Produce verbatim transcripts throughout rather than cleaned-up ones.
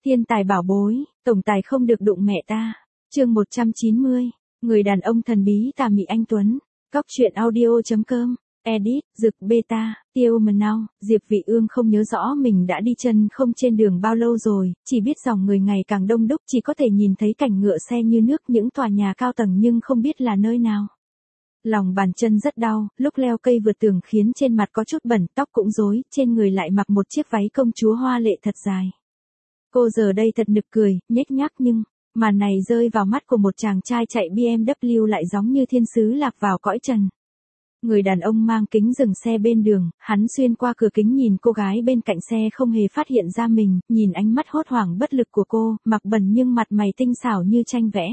Thiên tài bảo bối, tổng tài không được đụng mẹ ta. Chương một trăm chín mươi, người đàn ông thần bí tà mị anh Tuấn. Cóc truyện audio.com. Edit, Dực Beta, Tiêu Mần Nau. Diệp Vị Ương không nhớ rõ mình đã đi chân không trên đường bao lâu rồi, chỉ biết dòng người ngày càng đông đúc, chỉ có thể nhìn thấy cảnh ngựa xe như nước, những tòa nhà cao tầng nhưng không biết là nơi nào. Lòng bàn chân rất đau, lúc leo cây vượt tường khiến trên mặt có chút bẩn, tóc cũng rối, trên người lại mặc một chiếc váy công chúa hoa lệ thật dài. Cô giờ đây thật nực cười, nhếch nhác nhưng, màn này rơi vào mắt của một chàng trai chạy bê em vê lại giống như thiên sứ lạc vào cõi trần. Người đàn ông mang kính dừng xe bên đường, hắn xuyên qua cửa kính nhìn cô gái bên cạnh xe không hề phát hiện ra mình, nhìn ánh mắt hốt hoảng bất lực của cô, mặc bẩn nhưng mặt mày tinh xảo như tranh vẽ.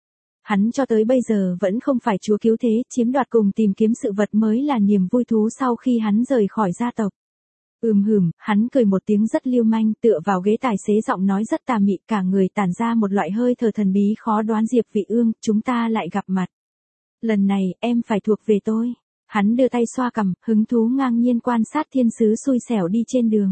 Hắn cho tới bây giờ vẫn không phải chúa cứu thế, chiếm đoạt cùng tìm kiếm sự vật mới là niềm vui thú sau khi hắn rời khỏi gia tộc. Ừm hừm, hắn cười một tiếng rất lưu manh, tựa vào ghế tài xế giọng nói rất tà mị, cả người tản ra một loại hơi thở thần bí khó đoán. Diệp Vị Ương, chúng ta lại gặp mặt. Lần này, em phải thuộc về tôi. Hắn đưa tay xoa cằm, hứng thú ngang nhiên quan sát thiên sứ xui xẻo đi trên đường.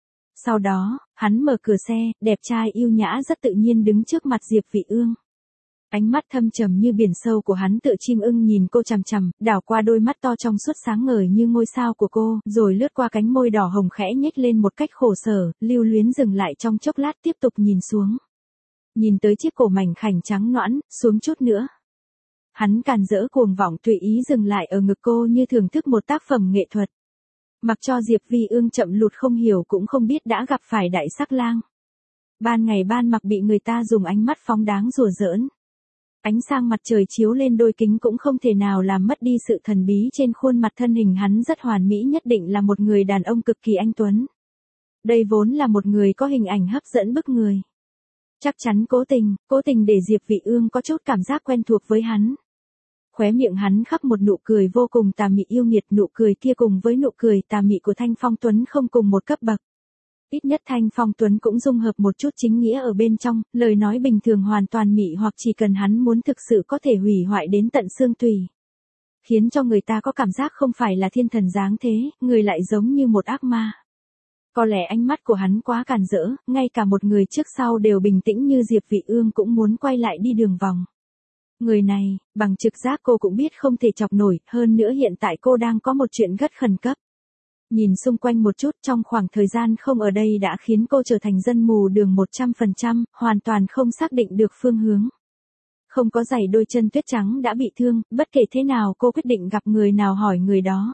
Sau đó, hắn mở cửa xe, đẹp trai yêu nhã rất tự nhiên đứng trước mặt Diệp Vị Ương. Ánh mắt thâm trầm như biển sâu của hắn tựa chim ưng nhìn cô chằm chằm, đảo qua đôi mắt to trong suốt sáng ngời như ngôi sao của cô, rồi lướt qua cánh môi đỏ hồng khẽ nhếch lên một cách khổ sở, lưu luyến dừng lại trong chốc lát tiếp tục nhìn xuống. Nhìn tới chiếc cổ mảnh khảnh trắng nõn, xuống chút nữa. Hắn càn rỡ cuồng vọng tùy ý dừng lại ở ngực cô như thưởng thức một tác phẩm nghệ thuật. Mặc cho Diệp Vị Ương chậm lụt không hiểu cũng không biết đã gặp phải đại sắc lang. Ban ngày ban mặc bị người ta dùng ánh mắt phóng đáng đùa giỡn. Ánh sáng mặt trời chiếu lên đôi kính cũng không thể nào làm mất đi sự thần bí trên khuôn mặt. Thân hình hắn rất hoàn mỹ, nhất định là một người đàn ông cực kỳ anh tuấn. Đây vốn là một người có hình ảnh hấp dẫn bức người. Chắc chắn cố tình, cố tình để Diệp Vị Ương có chút cảm giác quen thuộc với hắn. Khóe miệng hắn khắp một nụ cười vô cùng tà mị yêu nghiệt, nụ cười kia cùng với nụ cười tà mị của Thanh Phong Tuấn không cùng một cấp bậc. Ít nhất Thanh Phong Tuấn cũng dung hợp một chút chính nghĩa ở bên trong, lời nói bình thường hoàn toàn mị hoặc chỉ cần hắn muốn thực sự có thể hủy hoại đến tận xương tủy. Khiến cho người ta có cảm giác không phải là thiên thần dáng thế, người lại giống như một ác ma. Có lẽ ánh mắt của hắn quá càn rỡ, ngay cả một người trước sau đều bình tĩnh như Diệp Vị Ương cũng muốn quay lại đi đường vòng. Người này, bằng trực giác cô cũng biết không thể chọc nổi, hơn nữa hiện tại cô đang có một chuyện rất khẩn cấp. Nhìn xung quanh một chút, trong khoảng thời gian không ở đây đã khiến cô trở thành dân mù đường một trăm phần trăm, hoàn toàn không xác định được phương hướng. Không có giày đôi chân tuyết trắng đã bị thương, bất kể thế nào cô quyết định gặp người nào hỏi người đó.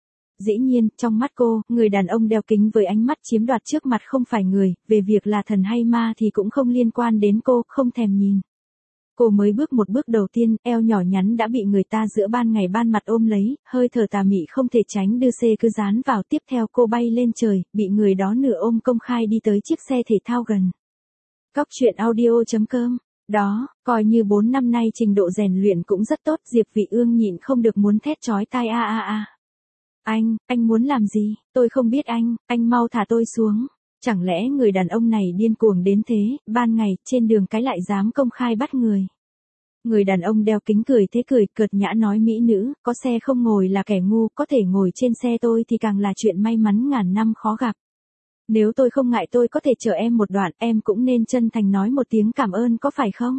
Dĩ nhiên, trong mắt cô, người đàn ông đeo kính với ánh mắt chiếm đoạt trước mặt không phải người, về việc là thần hay ma thì cũng không liên quan đến cô, không thèm nhìn. Cô mới bước một bước đầu tiên, eo nhỏ nhắn đã bị người ta giữa ban ngày ban mặt ôm lấy, hơi thở tà mị không thể tránh đưa xê cứ dán vào, tiếp theo cô bay lên trời, bị người đó nửa ôm công khai đi tới chiếc xe thể thao gần. Cóc truyện audio.com. Đó, coi như bốn năm nay trình độ rèn luyện cũng rất tốt, Diệp Vị Ương nhịn không được muốn thét chói tai a a a. Anh, anh muốn làm gì? Tôi không biết anh, anh mau thả tôi xuống. Chẳng lẽ người đàn ông này điên cuồng đến thế, ban ngày, trên đường cái lại dám công khai bắt người. Người đàn ông đeo kính cười thế cười, cợt nhã nói mỹ nữ, có xe không ngồi là kẻ ngu, có thể ngồi trên xe tôi thì càng là chuyện may mắn ngàn năm khó gặp. Nếu tôi không ngại tôi có thể chở em một đoạn, em cũng nên chân thành nói một tiếng cảm ơn có phải không?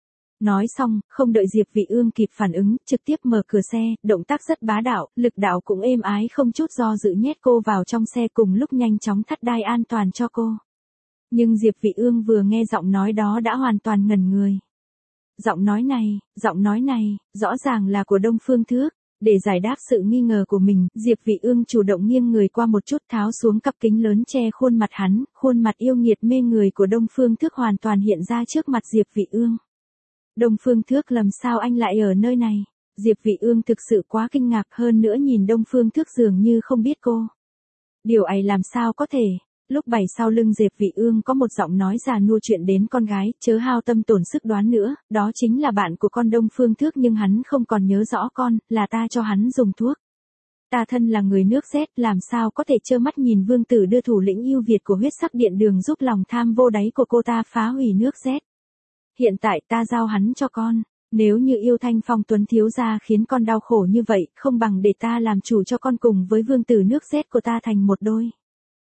Nói xong, không đợi Diệp Vị Ương kịp phản ứng, trực tiếp mở cửa xe, động tác rất bá đạo, lực đạo cũng êm ái không chút do dự nhét cô vào trong xe cùng lúc nhanh chóng thắt đai an toàn cho cô. Nhưng Diệp Vị Ương vừa nghe giọng nói đó đã hoàn toàn ngẩn người. Giọng nói này, giọng nói này, rõ ràng là của Đông Phương Thước. Để giải đáp sự nghi ngờ của mình, Diệp Vị Ương chủ động nghiêng người qua một chút tháo xuống cặp kính lớn che khuôn mặt hắn, khuôn mặt yêu nghiệt mê người của Đông Phương Thước hoàn toàn hiện ra trước mặt Diệp Vị Ương. Đông Phương Thước, làm sao anh lại ở nơi này? Diệp Vị Ương thực sự quá kinh ngạc, hơn nữa nhìn Đông Phương Thước dường như không biết cô. Điều ấy làm sao có thể? Lúc bày sau lưng Diệp Vị Ương có một giọng nói già nua chuyện đến con gái, chớ hao tâm tổn sức đoán nữa, đó chính là bạn của con Đông Phương Thước nhưng hắn không còn nhớ rõ con, là ta cho hắn dùng thuốc. Ta thân là người nước Z, làm sao có thể trơ mắt nhìn vương tử đưa thủ lĩnh yêu Việt của huyết sắc điện đường giúp lòng tham vô đáy của cô ta phá hủy nước Z. Hiện tại ta giao hắn cho con, nếu như yêu Thanh Phong Tuấn thiếu gia khiến con đau khổ như vậy, không bằng để ta làm chủ cho con cùng với vương tử nước Z của ta thành một đôi.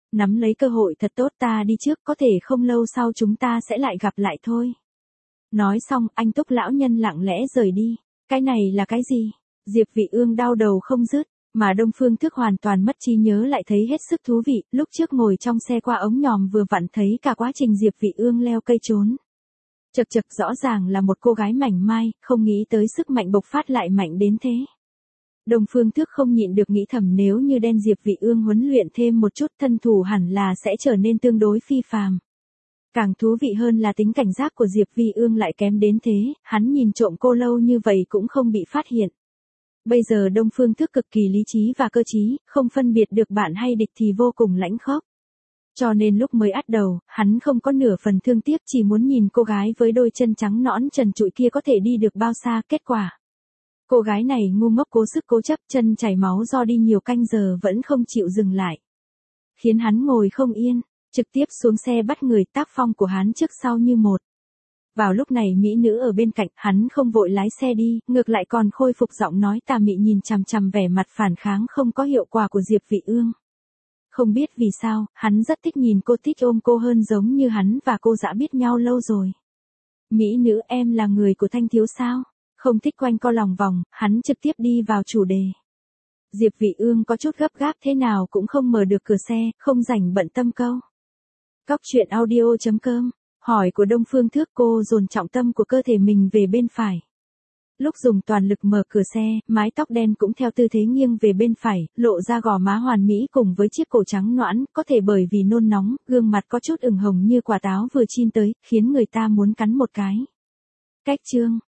Nắm lấy cơ hội thật tốt, ta đi trước, có thể không lâu sau chúng ta sẽ lại gặp lại thôi. Nói xong, anh Túc lão nhân lặng lẽ rời đi. Cái này là cái gì? Diệp Vị Ương đau đầu không dứt, mà Đông Phương Thức hoàn toàn mất trí nhớ lại thấy hết sức thú vị, lúc trước ngồi trong xe qua ống nhòm vừa vặn thấy cả quá trình Diệp Vị Ương leo cây trốn. Chật chật, rõ ràng là một cô gái mảnh mai, không nghĩ tới sức mạnh bộc phát lại mạnh đến thế. Đông Phương Thức không nhịn được nghĩ thầm, nếu như đen Diệp Vị Ương huấn luyện thêm một chút, thân thủ hẳn là sẽ trở nên tương đối phi phàm. Càng thú vị hơn là tính cảnh giác của Diệp Vị Ương lại kém đến thế, hắn nhìn trộm cô lâu như vậy cũng không bị phát hiện. Bây giờ Đông Phương Thức cực kỳ lý trí và cơ trí, không phân biệt được bạn hay địch thì vô cùng lãnh khốc. Cho nên lúc mới ắt đầu, hắn không có nửa phần thương tiếc, chỉ muốn nhìn cô gái với đôi chân trắng nõn trần trụi kia có thể đi được bao xa. Kết quả, cô gái này ngu ngốc cố sức cố chấp, chân chảy máu do đi nhiều canh giờ vẫn không chịu dừng lại. Khiến hắn ngồi không yên, trực tiếp xuống xe bắt người, tác phong của hắn trước sau như một. Vào lúc này mỹ nữ ở bên cạnh, hắn không vội lái xe đi, ngược lại còn khôi phục giọng nói tà mị nhìn chằm chằm vẻ mặt phản kháng không có hiệu quả của Diệp Vị Ương. Không biết vì sao, hắn rất thích nhìn cô, thích ôm cô hơn, giống như hắn và cô đã biết nhau lâu rồi. Mỹ nữ, em là người của Thanh thiếu sao? Không thích quanh co lòng vòng, hắn trực tiếp đi vào chủ đề. Diệp Vị Ương có chút gấp gáp, thế nào cũng không mở được cửa xe, không rảnh bận tâm câu. Cóc truyện audio chấm com. Hỏi của Đông Phương Thức, cô dồn trọng tâm của cơ thể mình về bên phải. Lúc dùng toàn lực mở cửa xe, mái tóc đen cũng theo tư thế nghiêng về bên phải, lộ ra gò má hoàn mỹ cùng với chiếc cổ trắng nõn, có thể bởi vì nôn nóng, gương mặt có chút ửng hồng như quả táo vừa chín tới, khiến người ta muốn cắn một cái. Cách chương